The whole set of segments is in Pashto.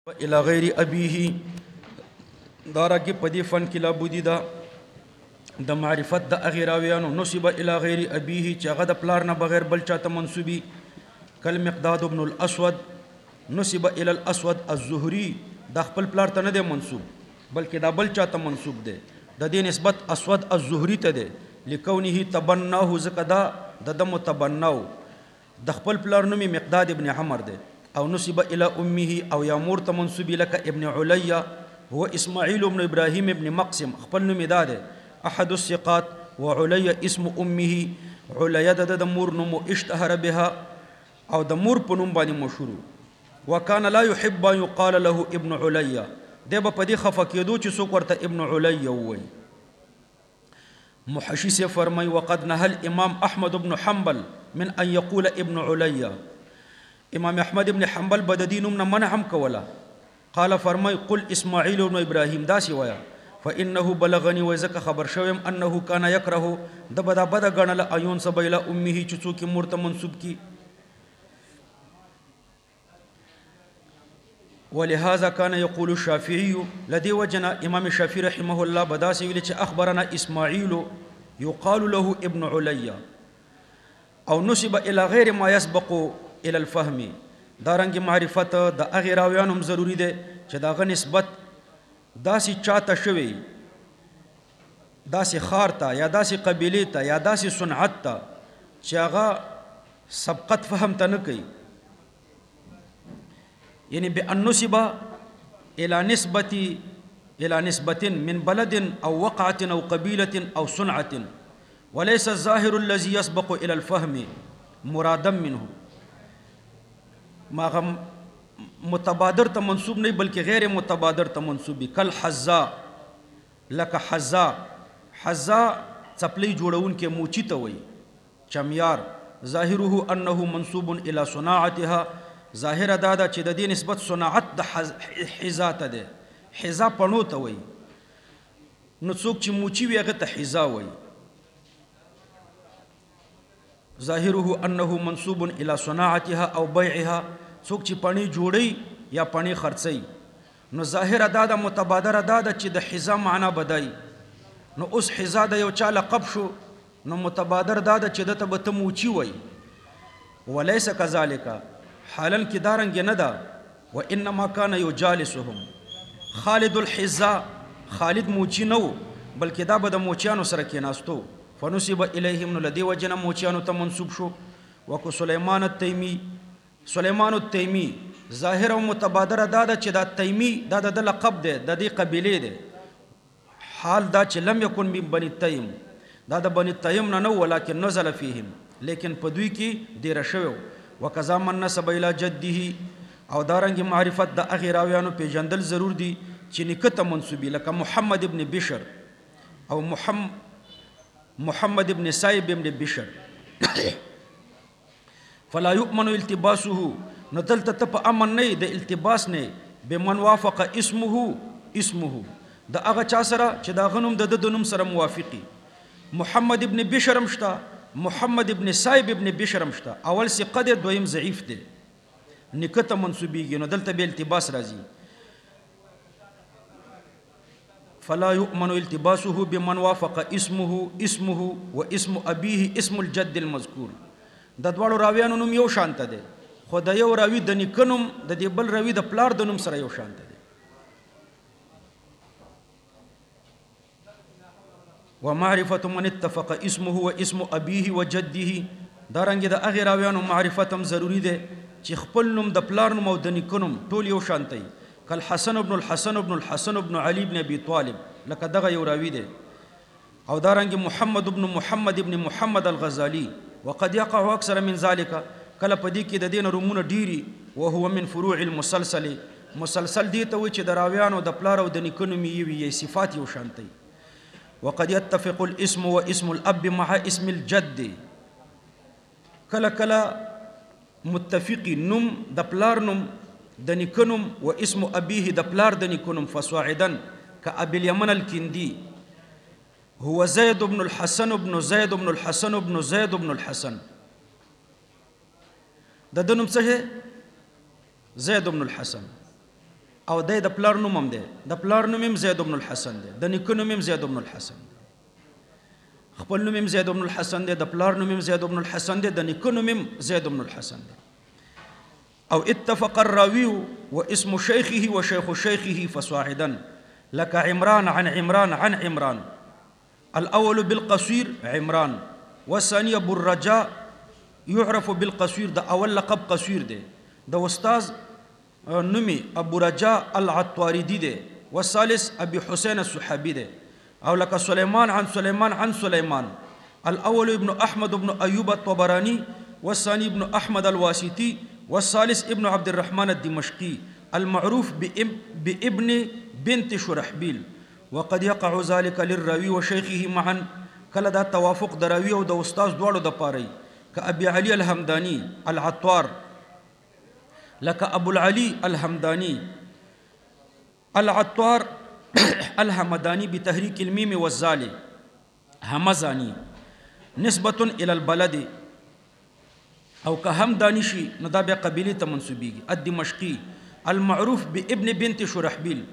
الى غیر ابیه دارا کې پدی فن کې لابودی دا د معرفت د اغیراویانو نسب الى غیر ابیه چې هغه د پلار نه بغیر بل چاته منسوبي کل مقداد ابن الاسود نسب الى الاسود الزهري د خپل پلار ته نه دی منسوب بلکې دا بل چاته منسوب دی د دې نسبت اسود الزهري ته دی لکونه تبناه زکدا د متبناو د خپل پلار نوم مقداد ابن عمر دی او نسب الى امه او یا مور ته منسوب لك ابن عليا هو اسماعيل ابن ابراهيم ابن مقسم خپل نوم داده احد الثقات وعليا اسم امه عليا د مور نوم اشتهر بها او د مور په نوم باندې مشهور وكان لا يحب ان يقال له ابن عليا د په دې خفه کېدو چې څوک ورته ابن عليا وایي محشي سے فرمای وقد نهى الامام احمد بن حنبل من ان يقول ابن عليا امام احمد ابن حنبل بددینم نه منع هم کولا قال فرمای قل اسماعیل ابن ابراهیم داسی ویا فانه بلغني وزک خبر شوم انه كان يكره د بدا بد غنل ايون سبيلا امه چڅو کی مرته منسوب کی ولهذا كان يقول الشافعي لدي وجنا امام الشافعي رحمه الله بداسی ویل چې اخبرنا اسماعیل يقال له ابن عليا او نسب الى غير ما يسبق الى الفهم دارنګ معرفت د اغه راویانم ضروری ده چې داغه نسبت داسي چاته شوی داسي خارته یا داسي قبيله ته یا داسي صنعت ته چې هغه سبقت فهم ته نه کوي یعنی بان نسب الى نسبه من بلد او وقعه او قبيله او صنعه وليس الظاهر الذي يسبق الى الفهم مرادا منه ما متبادر ته منسوب نه بلکې غیر متبادر ته منسوبي کل حزا لك حزا چپلی جوړون کې موچی ته وای چمیار ظاهره انه منسوب الى صناعتها ظاهر دادا چې د دې نسبت صناعت د حزا ته ده حزا پڼو ته وای نو څوک چې موچی وي هغه ته حزا وای ظاهره انه منسوب الى صناعتها او بيعها څوک چې پانی جوړي یا پانی خرڅي نو ظاهر ادا د متبادر ادا د چې د حزا معنا بدای نو اوس حزا د یو چا لقب شو نو متبادر دا د چې د ته موچی وای وليس كذلك حالن کې دارنګ نه دا وانما كان يجالسهم خالد الحزا خالد موچی نو بلکې دا به د موچیانو سره کې ناستو فنسب الیهم الذي وجنا موچیانو ته منسوب شو وک سليمان التیمی ظاهر او متبادر دا چې دا تیمی دا د لقب دی د دې قبيله دی حال دا چې لم يكن من بني التيم دا د بني التيم نه ولکن نزل فيهم لیکن په دوی کې ډیر شوی وکذا من نسب الى جده او دارنګ معرفت د اغیراویانو پیژندل ضرور دي چې نکته منسوبي لکه محمد ابن بشر او محمد ابن سائب ابن بشر فلا يؤمن التباسه ندلت تپ امن نه د التباس نه بمن وافق اسمه د هغه چا سره چې دا غنوم د نوم سره موافقي محمد ابن بشر مشتا محمد ابن سائب ابن بشر مشتا اول ثقه د دویم ضعیف دی نکته منسوبيږي نو دلته به التباس راځي فلا يؤمن التباسه بمن وافق اسمه واسم ابيه اسم الجد المذكور د دوړو راویانو نوم یو شانت ده خو د یو راوی د نیکنوم د دې بل راوی د پلار د نوم سره یو شانت ده ومعرفه من اتفق اسمه واسم ابيه وجده دارنګ د اغه راویانو معرفت هم ضروری ده چې خپل نوم د پلار نوم او د نیکنوم ټول یو شانت وي کل حسن ابن الحسن ابن علي ابن ابي طالب لکه دغه یو راوی دی او دارنګ محمد ابن محمد الغزالي وقد يقع اكثر من ذلك کله پدې کې د دین رومونه ډيري وهو من فروع المسلسل مسلسل دی ته چې دراویانو د پلار او د نیکنوم یې صفات یو شانتي وقد يتفق الاسم واسم الاب مع اسم الجد کله متفق نوم د پلار نوم د نیکنوم و اسم ابيه د پلار د نیکنوم فصاعدا كابي اليمن الكندي هو زيد بن الحسن بن زيد بن الحسن بن زيد بن الحسن د دنوم څه زید بن الحسن او د پلار نوم هم دی، د پلار نوم هم زید بن الحسن دی، د نیکه نوم هم زید بن الحسن دی. خپل نوم هم زید بن الحسن دی، د پلار نوم هم زید بن الحسن دی، د نیکه نوم هم زید بن الحسن دی. او اتفق الراوي واسم شيخه وشيخ شيخه فصاعدا لك عمران عن عمران عن عمران. الاول بالقصير عمران والثاني ابو الرجاء يعرف بالقصير. د اول لقب قصير دی، د استاذ نومي ابو رجاء العطاردي دی، والثالث ابي حسين الصحابي دی. او لك سليمان عن سليمان عن سليمان. الاول ابن احمد بن ايوب الطبراني والثاني ابن احمد الواسطي والثالث ابن عبد الرحمن الدمشقي المعروف بابن بنت شرحبيل. وقد يقع ذلك للراوي وشيخه معا. کله دا توافق د راوي او د استاد دواړو د پاره كأبي علي الهمداني العطار، لك أبو العلي الهمداني العطار الهمداني بتحريك الميم والزال همزاني نسبة إلى البلد. او كهمداني شي ندابع قبيلة منسوبي الدمشقي المعروف بابن بنت شرحبيل.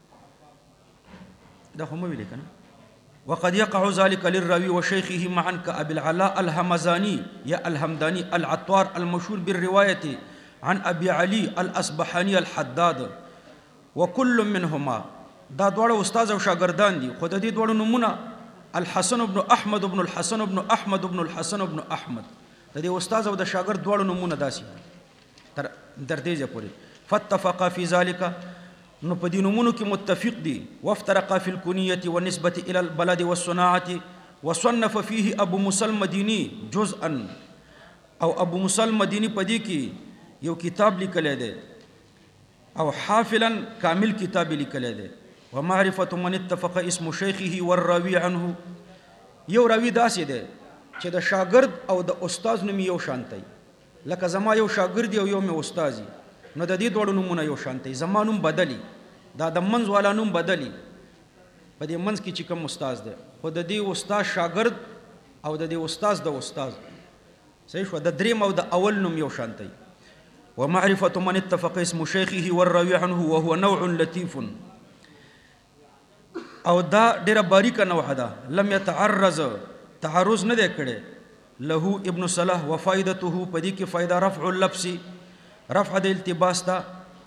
ده هم بيلكنا. وقد يقع ذلك للراوي وشيخه معا كأبي العلاء الهمزاني يا الهمداني العطار المشهور بالرواية عن أبي علي الأصبحاني الحداد. وكل منهما دا دوړ استاد او شاګردان دي، خو د دې دوړ نمونه الحسن بن احمد بن الحسن بن احمد بن الحسن بن احمد. د دې استاد او د شاګرد دوړ نمونه داسي تر دې پورې فاتفقا في ذلك. نو په دې نمونو کې متفق دي. وافترقا في الكنية والنسبة إلى البلد والصناعة. وصنف فيه أبو موسى المديني جزءا. او ابو موسى المديني په دې کې یو کتاب لیکلی دی، او حافلا کامل کتاب لیکلی دی. ومعرفة من اتفق اسم شيخه والراوي عنه. یو راوی داسې دی چې د شاګرد او د استاد نوم یو شانتی، لکه زما یو شاګرد او یو مې استاد، نو د دې دوړو نومونه یو شانتی. زما نوم بدلی، دا د منځ والا نوم بدلی، په دې منځ کې چې کوم استاد دی، خو د دې استاد شاګرد او د دې استاد د استاد صحیح شو، د دریم او د اول نوم یو شانتی. ومعرفة من اتفق اسم شيخه والراوي عنه وهو نوع لطيف. او دا ډیره باریکه نوع ده، لم يتعرض تعرض نه دی کړی له ابن صلاح. وفائدته په دې کې فائدہ رفع اللبس، رفع د التباس ته.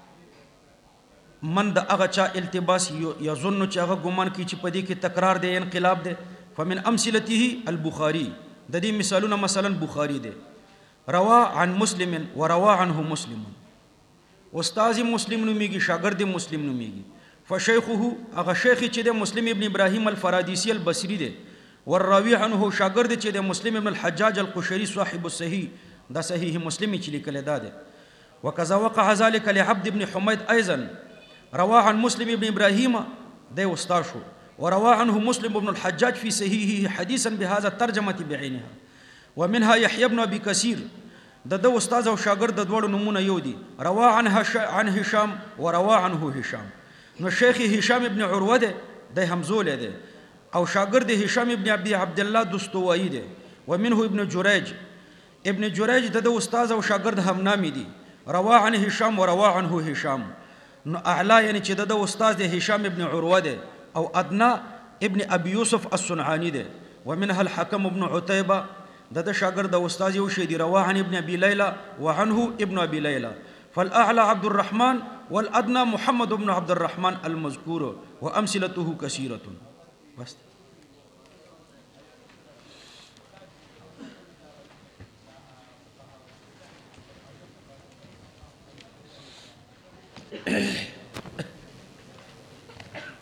من د هغه چا التباس یظن چې هغه ګمان کوي چې په دې کې تکرار دی، انقلاب دی. فمن امثلته البخاري. د دې مثالونه مثلا بخاري دی. روا عن مسلم وروا عنه مسلم. استاذ مسلم نوميږي، شاګرد مسلم نوميږي. فشيخه هغه شیخ چې د مسلم ابن ابراهيم الفراديسي البصري دی. والراوي عنه شاګرد چې د مسلم ابن الحجاج القشيري صاحب الصحيح، دا صحیح مسلم چې لیکل ده. وكذا وقع ذلك لعبد بن حميد ايضا. روا عن مسلم ابن ابراهيم ده استاذ شو. وروا عنه مسلم ابن الحجاج في صحيحه حديثا بهذا الترجمه بعينها. ومنها يحيى بن ابي كثير. د استاذ او شاګرد د دوړو نمونه یو دي. روا عن هشام وروا عنه هشام. نو شیخ هشام ابن عروه ده د همزول ده، او شاګرد هشام ابن عبد الله دستوایی ده. ومنه ابن جريج. ابن جريج د استاذ او شاګرد هم نامي دي. روا عن هشام وروا عنه هشام. نو اعلى یعنی چې د استاذ د هشام ابن عروه ده، او ادنى ابن ابي يوسف الصنعاني ده. ومنها الحكم ابن عتيبه. د شاګرد او استاذ یو شی دی. روا عن ابن ابي ليلى وعنه ابن ابي ليلى. فالاعلى عبد الرحمن والادنى محمد بن عبد الرحمن المذكور. وامثلته كثيره. بس